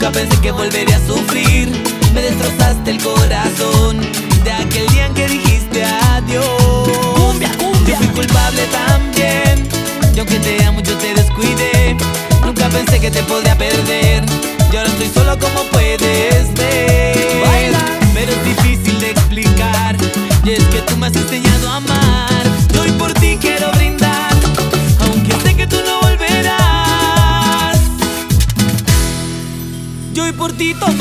Nunca pensé que volvería a sufrir. Me destrozaste el corazón de aquel día en que dijiste adiós. Cumbia, cumbia. Yo fui culpable también, y aunque te amo yo te descuidé. Nunca pensé que te podría perder, y ahora estoy solo como puedes ver. Baila. Pero es difícil de explicar, y es que tú me has enseñado a amar. Yo hoy por ti quiero brindar, aunque sé que tú no volverás. Yo hoy por ti tomo